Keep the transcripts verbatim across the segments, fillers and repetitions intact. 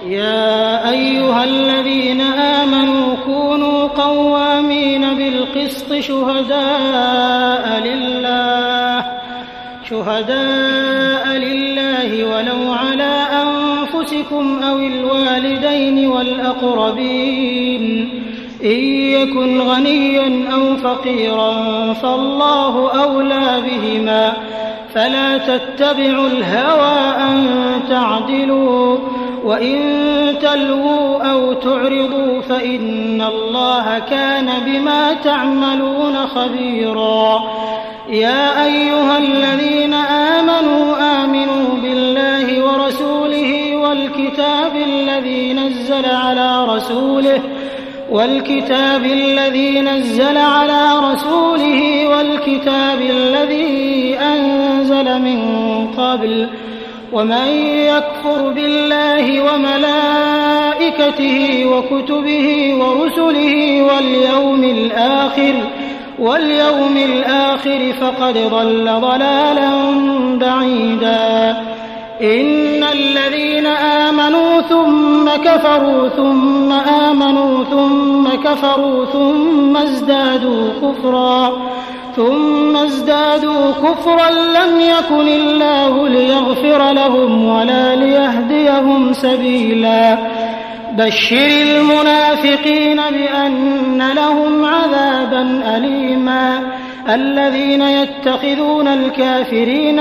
يا أيها الذين آمنوا كونوا قوامين بالقسط شهداء لله شهداء لله ولو على أنفسكم أو الوالدين والأقربين إن يكن غنيا أو فقيرا فالله أولى بهما فلا تتبعوا الهوى أن تعدلوا وإن تلووا أو تعرضوا فإن الله كان بما تعملون خبيرا. يا أيها الذين آمنوا آمنوا بالله ورسوله والكتاب الذي نزل على رسوله والكتاب الذي نزل على رسوله والكتاب الذي أنزل من قبل ومن يكفر بالله وملائكته وكتبه ورسله واليوم الآخر واليوم الآخر فقد ضل ضلالا بعيدا. إن الذين آمنوا ثم كفروا ثم آمنوا ثم كفروا ثم ازدادوا كفرا ثم ازدادوا كفرا لم يكن الله ليغفر لهم ولا ليهديهم سبيلا. بشر المنافقين بأن لهم عذابا أليما. الذين يتخذون الكافرين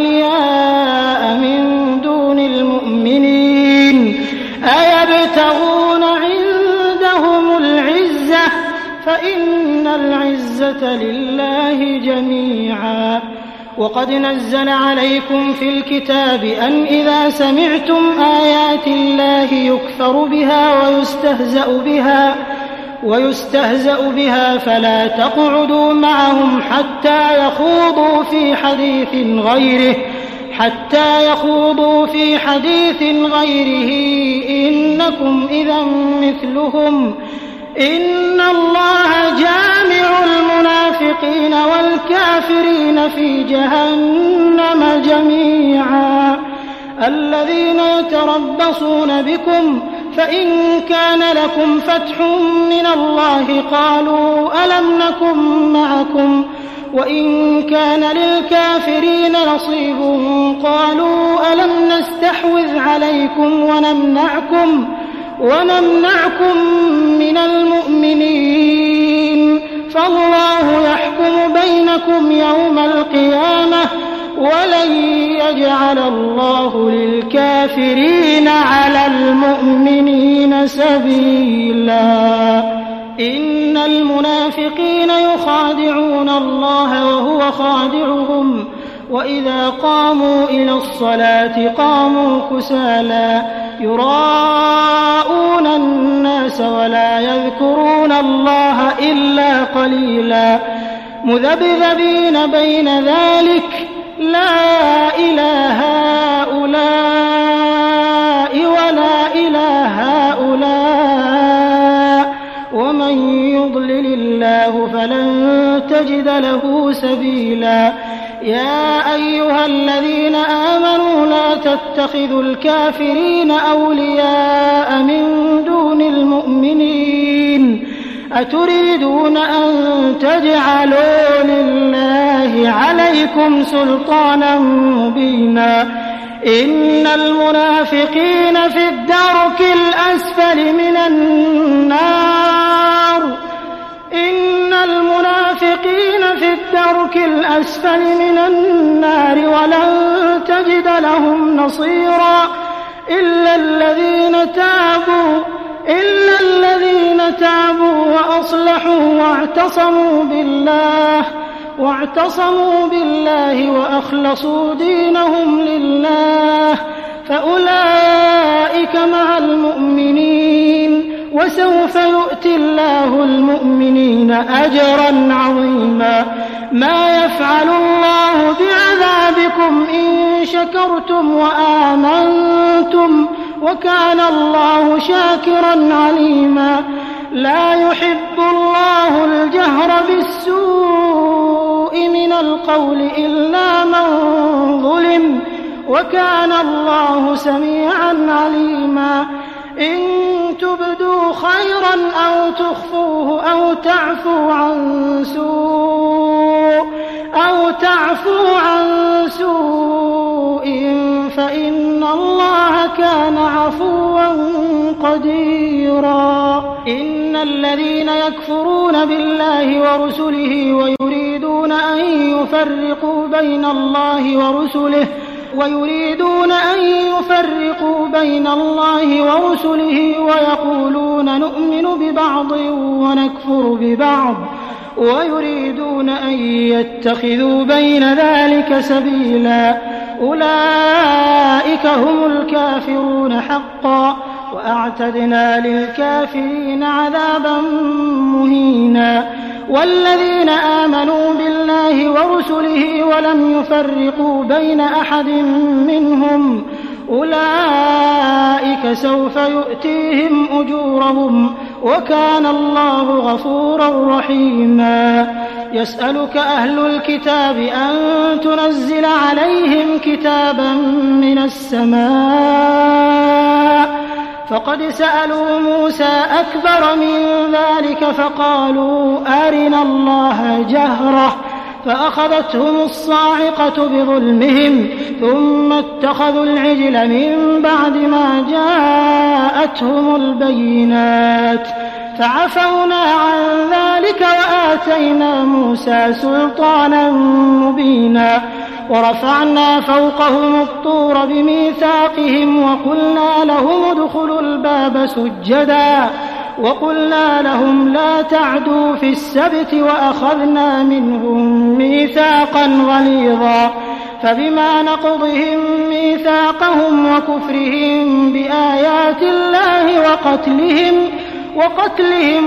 أولياء من دون المؤمنين أيبتغون عندهم العزة فإن العزة لله جميعا. وقد نزل عليكم في الكتاب أن إذا سمعتم آيات الله يكفر بها ويستهزأ بها ويستهزأ بها فلا تقعدوا معهم حتى يخوضوا في حديث غيره حتى يخوضوا في حديث غيره إنكم إذا مثلهم إن الله جامع المنافقين والكافرين في جهنم جميعا. الذين يتربصون بكم فإن كان لكم فتح من الله قالوا ألم نكن معكم وإن كان للكافرين نصيب قالوا ألم نستحوذ عليكم ونمنعكم ونمنعكم من المؤمنين فالله يحكم بينكم يوم القيامة ولن يجعل الله للكافرين على المؤمنين سبيلا. إن المنافقين يخادعون الله وهو خادعهم وإذا قاموا إلى الصلاة قاموا كسالى يراءون الناس ولا يذكرون الله إلا قليلا مذبذبين بين ذلك لا إله هؤلاء ولا إله هؤلاء ومن يضلل الله فلن تجد له سبيلا. يا أيها الذين آمنوا لا تتخذوا الكافرين أولياء من دون المؤمنين أتريدون أن تجعلوا لله عليكم سلطانا مبينا. إن المنافقين في الدرك الأسفل من النار إن المنافقين في الدرك الأسفل من النار ولن تجد لهم نصيرا إلا الذين تابوا إلا الذين تابوا وأصلحوا واعتصموا بالله واعتصموا بالله وأخلصوا دينهم لله فأولئك مع المؤمنين وسوف يؤتي الله المؤمنين أجرا عظيما. ما يفعل الله بعذابكم إن شكرتم وآمنتم وكان الله شاكرا عليما. لا يحب الله الجهر بالسوء من القول إلا من ظلم وكان الله سميعا عليما. تبدوا خيرا أو تخفوه أو تعفو عن سوء أو تعفو عن سوء فإن الله كان عفوا قديرا. إن الذين يكفرون بالله ورسله ويريدون أن يفرقوا بين الله ورسله ويريدون أن يفرقوا بين الله ورسله ويقولون نؤمن ببعض ونكفر ببعض ويريدون أن يتخذوا بين ذلك سبيلا أولئك هم الكافرون حقا وأعتدنا للكافرين عذابا مهينا. والذين آمنوا بالله ورسله ولم يفرقوا بين أحد منهم أولئك سوف يؤتيهم أجورهم وكان الله غفورا رحيما. يسألك أهل الكتاب أن تنزل عليهم كتابا من السماء فقد سألوا موسى أكبر من ذلك فقالوا أرنا الله جهرة فأخذتهم الصاعقة بظلمهم ثم اتخذوا العجل من بعد ما جاءتهم البينات فعفونا عن ذلك وآتينا موسى سلطانا مبينا. ورفعنا فوقهم الطور بميثاقهم وقلنا لهم ادخلوا الباب سجدا وقلنا لهم لا تعدوا في السبت وأخذنا منهم ميثاقا غليظا. فبما نقضهم ميثاقهم وكفرهم بآيات الله وقتلهم وقتلهم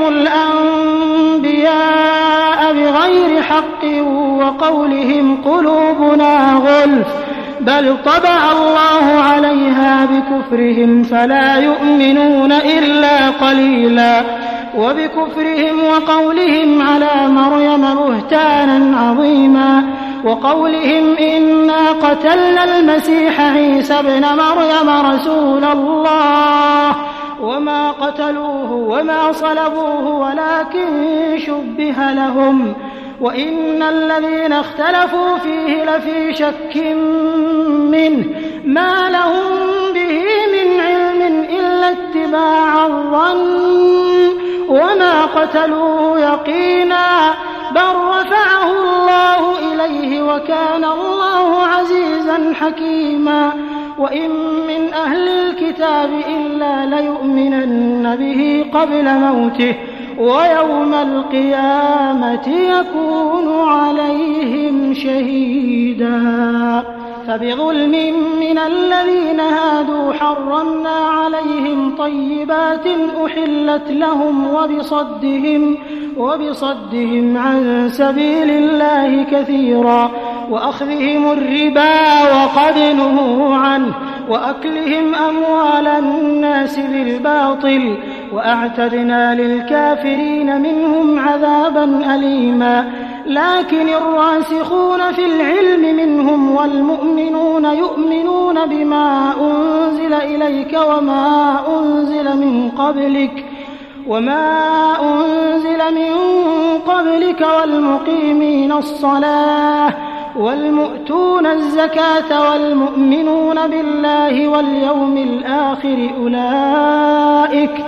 الأنبياء بغير حق وقولهم قلوبنا غلف بل طبع الله عليها بكفرهم فلا يؤمنون إلا قليلا. وبكفرهم وقولهم على مريم بهتانا عظيما وقولهم إنا قتلنا المسيح عيسى ابن مريم رسول الله وما قتلوه وما صلبوه ولكن شبه لهم وإن الذين اختلفوا فيه لفي شك منه ما لهم به من علم إلا اتباع الظن وما قتلوه يقينا بل رفعه الله إليه وكان الله عزيزا حكيما. وإن من أهل الكتاب إلا ليؤمنن به قبل موته ويوم القيامة يكون عليهم شهيدا. فبظلم من الذين هادوا حرمنا عليهم طيبات أحلت لهم وبصدهم وبصدهم عن سبيل الله كثيرا وأخذهم الربا وقد نهوا عنه وأكلهم أموال الناس بالباطل وأعتدنا للكافرين منهم عذابا أليما. لكن الراسخون في العلم منهم والمؤمنون يؤمنون بما أنزل إليك وما أنزل من قبلك وما أنزل من قبلك والمقيمين الصلاة والمؤتون الزكاة والمؤمنون بالله واليوم الآخر أولئك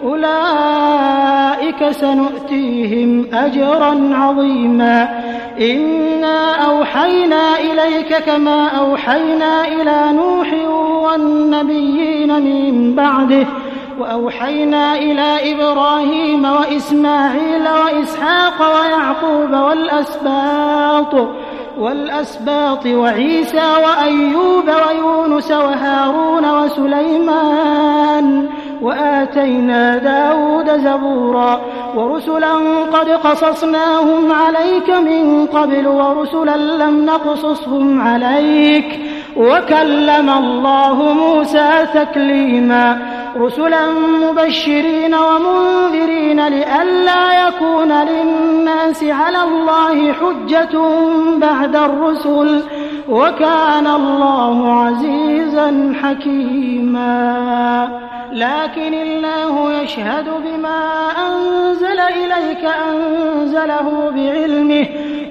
أولئك سنؤتيهم أجرا عظيما. إنا أوحينا إليك كما أوحينا إلى نوح والنبيين من بعده وأوحينا إلى إبراهيم وإسماعيل وإسحاق ويعقوب والأسباط والأسباط وعيسى وأيوب ويونس وهارون وسليمان وآتينا داود زبورا ورسلا قد قصصناهم عليك من قبل ورسلا لم نقصصهم عليك وكلم الله موسى تكليما. رسلا مبشرين ومنذرين لئلا يكون للناس على الله حجة بعد الرسل وكان الله عزيزا حكيما. لكن الله يشهد بما أنزل إليك أنزله بعلمه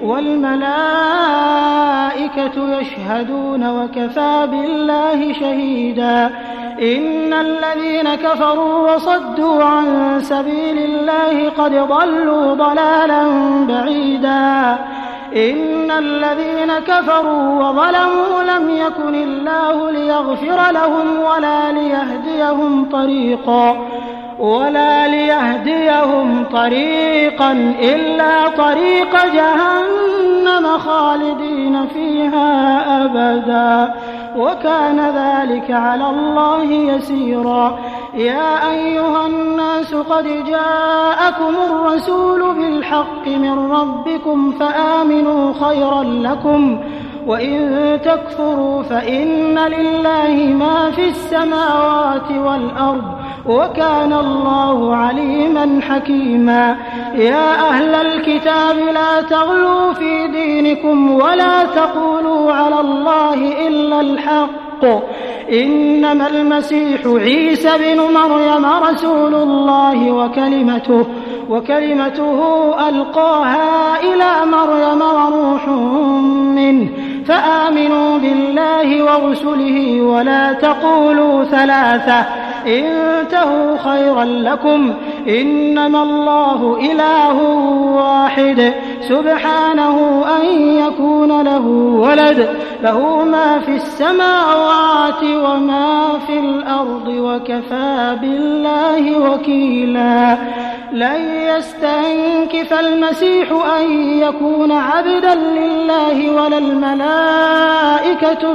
والملائكة يشهدون وكفى بالله شهيدا إن الذين كفروا وصدوا عن سبيل الله قد ضلوا ضلالا بعيدا إن الذين كفروا وظلموا لم يكن الله ليغفر لهم ولا ليهديهم طريقا ولا ليهديهم طريقا إلا طريق جهنم خالدين فيها أبدا وكان ذلك على الله يسيرا يا أيها الناس قد جاءكم الرسول بالحق من ربكم فآمنوا خيرا لكم وإن تكفروا فإن لله ما في السماوات والأرض وكان الله عليما حكيما يا أهل الكتاب لا تغلوا في دينكم ولا تقولوا على الله إلا الحق إنما المسيح عيسى بن مريم رسول الله وكلمته وكلمته ألقاها إلى مريم وروح منه فآمنوا بالله ورسله ولا تقولوا ثلاثة انتهوا خيرا لكم إنما الله إله واحد سبحانه أن يكون له ولد له ما في السماوات وما في الأرض وكفى بالله وكيلا لن يستنكف المسيح أن يكون عبدا لله ولا الملائكة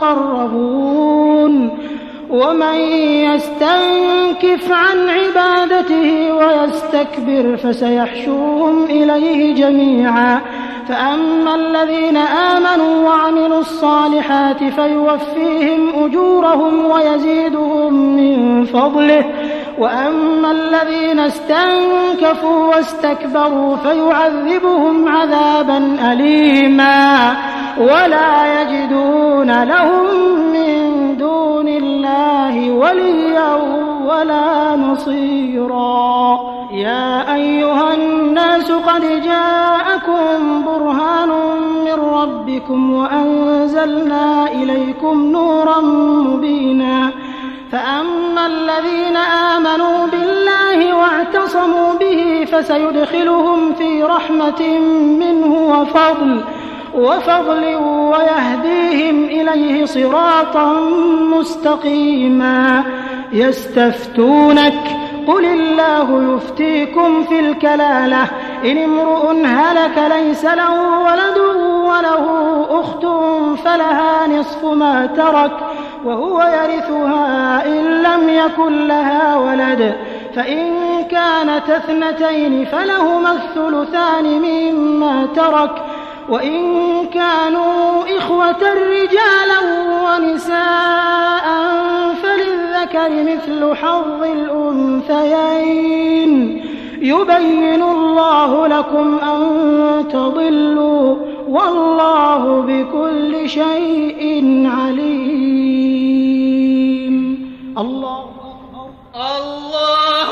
المقربون ومن يستنكف عن عبادته ويستكبر فسيحشرهم إليه جميعا فأما الذين آمنوا وعملوا الصالحات فيوفيهم أجورهم ويزيدهم من فضله وأما الذين استنكفوا واستكبروا فيعذبهم عذابا أليما ولا يجدون لهم من دون الله وليا ولا نصيرا يا أيها الناس قد جاءكم برهان من ربكم وأنزلنا إليكم نورا مبينا فأما الذين آمنوا بالله واعتصموا به فسيدخلهم في رحمة منه وفضل وفضل ويهديهم إليه صراطا مستقيما يستفتونك قل الله يفتيكم في الكلالة إن امرؤ هلك ليس له ولد وله أخت فلها نصف ما ترك وهو يرثها إن لم يكن لها ولد فإن كانت اثنتين فلهما الثلثان مما ترك وإن كانوا إخوة رجالا ونساء فللذكر مثل حظ الأنثيين يبين الله لكم أن تضلوا والله بكل شيء عليم الله الله